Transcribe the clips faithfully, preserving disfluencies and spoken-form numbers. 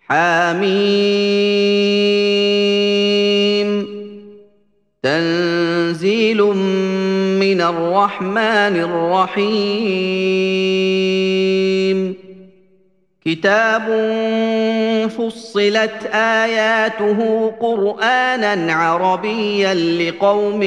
حم تنزيل من الرحمن الرحيم كتاب فصلت آياته قرآنا عربيا لقوم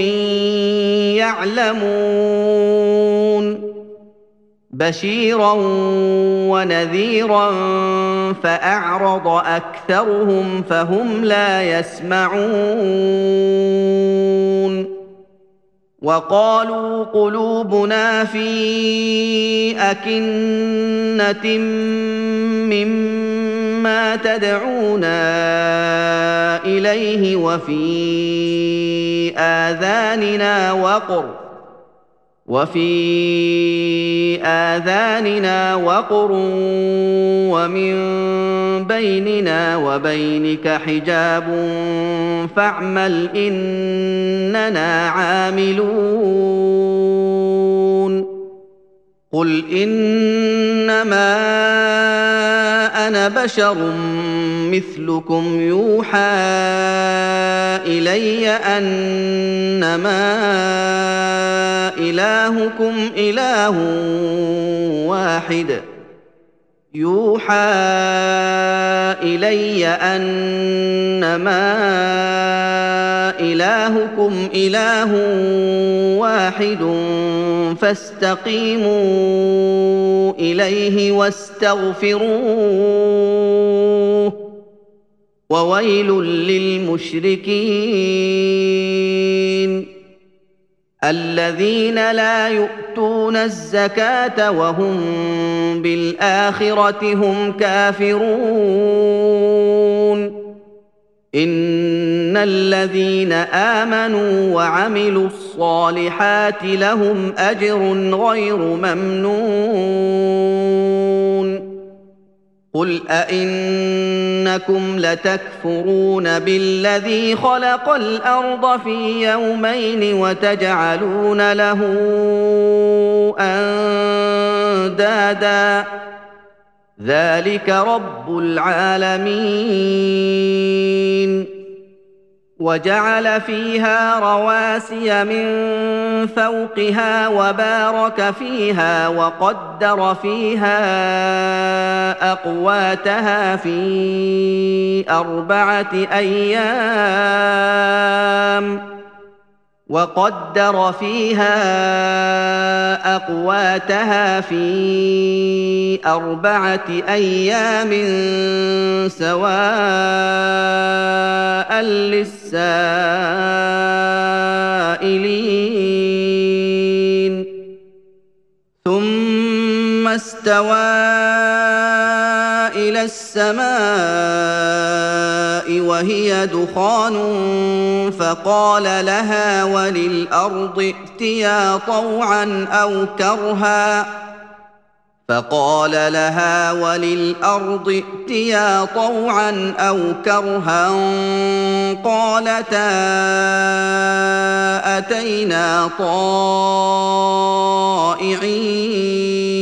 يعلمون بشيرا ونذيرا فأعرض أكثرهم فهم لا يسمعون وقالوا قلوبنا في أكنة مما تدعونا إليه وفي آذاننا وقر وفي آذاننا وقر ومن بيننا وبينك حجاب فاعمل إننا عاملون قل إنما أنا بشر مثلكم يوحى إلي أنما إلهكم إله واحد يوحى إلي أنما إلهكم إله واحد فاستقيموا إليه واستغفروه وويل للمشركين الذين لا يؤتون الزكاة وهم بالآخرة هم كافرون إن الذين آمنوا وعملوا الصالحات لهم أجر غير ممنون قل أئنكم لتكفرون بالذي خلق الأرض في يومين وتجعلون له أندادا ذلك رب العالمين وجعل فيها رواسي من فوقها وبارك فيها وقدر فيها أقواتها في أربعة أيام وقدر فيها أقواتها في أربعة أيام سواء للسائلين ثم استوى إلى السماء وهي دخان فقال لها وللأرض ائتيا طوعا أو كرها فقال لها وللأرض ائتيا طوعا أو كرها قالتا أتينا طائعين